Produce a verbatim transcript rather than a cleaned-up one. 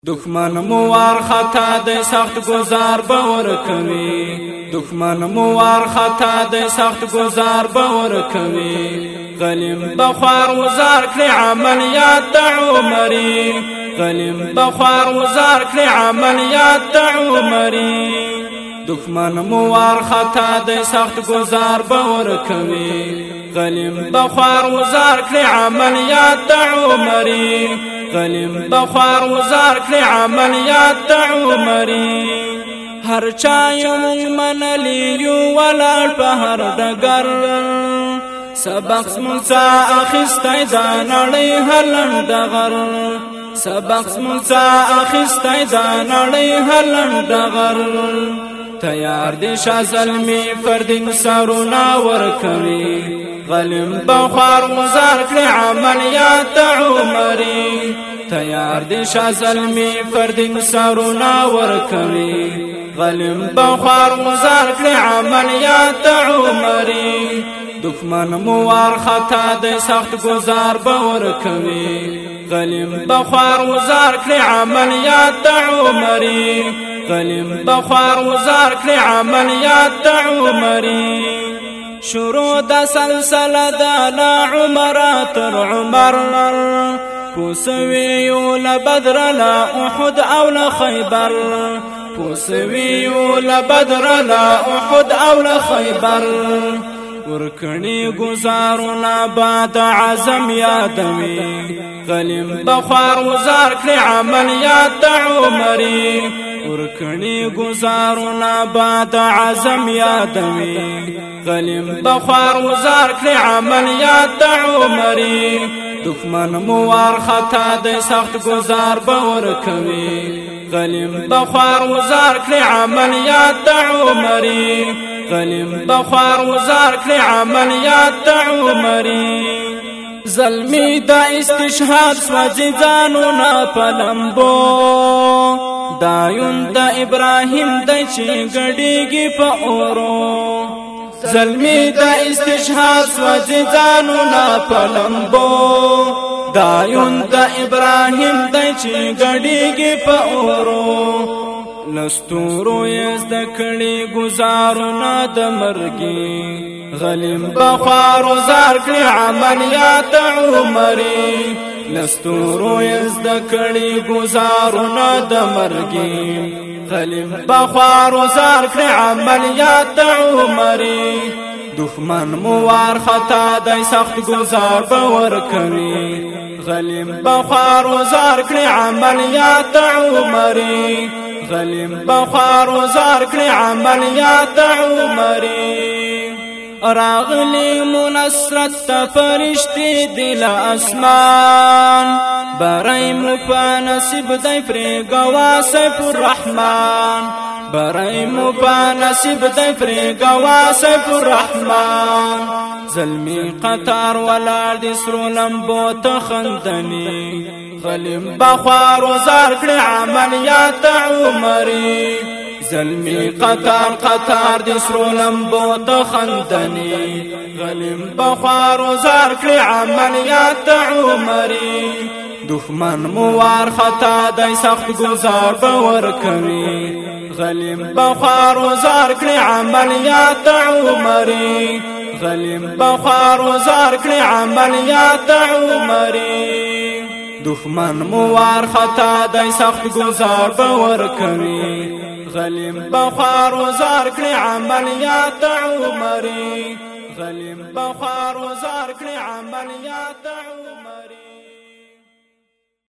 دښمن مو وار خطا د سخت گزار باور کوي دښمن مو وار خطا د سخت گزار باور کوي غلیم بخوار وزار کړی عملیات د عمرې غلیم بخوار وزار کړی عملیات د عمرې دښمن مو وار خطا د سخت گزار باور کوي غلیم بخوار وزار کړی عملیات د عمرې غلیم بخوار وزار کړی عملیات د عمرې هر چا یو منلی یو ولاړ په هر ډګر سبق مونږه اخیستی دا نړۍ هلنډغر سبق مونږه اخیستی دا نړۍ هلنډغر تیار دي شازلمی فردین سرونه ورکوي غلیم بخوار وزار کړی عملیات د عمرې تیار دي شازلمی فردین سرونه ورکوي غلیم بخوار وزار کړی عملیات د عمرې دښمن مو وار خطا د سخت گزار باور کوي غلیم بخوار وزار کړی عملیات د عمرې غلیم بخوار وزار کړی عملیات د عمرې شروع د سلسله د لا عمر تر عمر پوسوي ل بدر لا احد او ل خیبر پوسوي ل بدر لا احد او ل خیبر ورکنی گزارنا بعد عزم یادوي غلیم بخوار وزار کړی عملیات د عمرې ورکنی گزارنا بعد عزم یادوي غلیم بخوار وزار کړی عملیات د عمرې دښمن مو وار خطا د سخت گزار باور کوي غلیم بخوار وزار کړی عملیات د عمرې غلیم بخوار وزار کړی عملیات د عمرې زلمی د استشهاد سوځي ځانونه په لمبو دایون د ابراهیم د چې ګډیږي په اورو زلمی د استشهاد سوځي ځانونه په لمبو دایون د ابراهیم د چې ګډیږي په اورو لستورو یز د کړي گزارونه د مرګي غلیم بخوار وزار کړی عملیات د عمرې لستورو یز د کړي گزارونه د مرګي غلیم بخوار وزار کړی عملیات د عمرې دښمن مو وار خطا د سخت گزار باور کوي غلیم بخوار وزار کړی عملیات د عمرې غلیم بخوار وزار کړی عملیات د عمرې راغلی منصرت ته فرشتي دل اسمان برای مو په نصیب دی پرېږوا سیف الرحمن برای مو په نصیب دی پرېږوا سیف الرحمن زلمی قطار ولاړ د سرو لمبو ته خندني غلیم بخوار وزار کړی عملیات د عمرې زلمی قطار قطار د سرو لمبو ته خندني غلیم بخوار وزار کړی عملیات د عمرې دښمن مو وار خطا د سخت گزار باور کوي غلیم بخوار وزار کړی عملیات د عمرې غلیم بخوار وزار کړی عملیات د عمرې دښمن مو وار خطا د سخت گزار باور کوي غلیم بخوار وزار کړی عملیات د عمرې غلیم بخوار وزار کړی عملیات د عمرې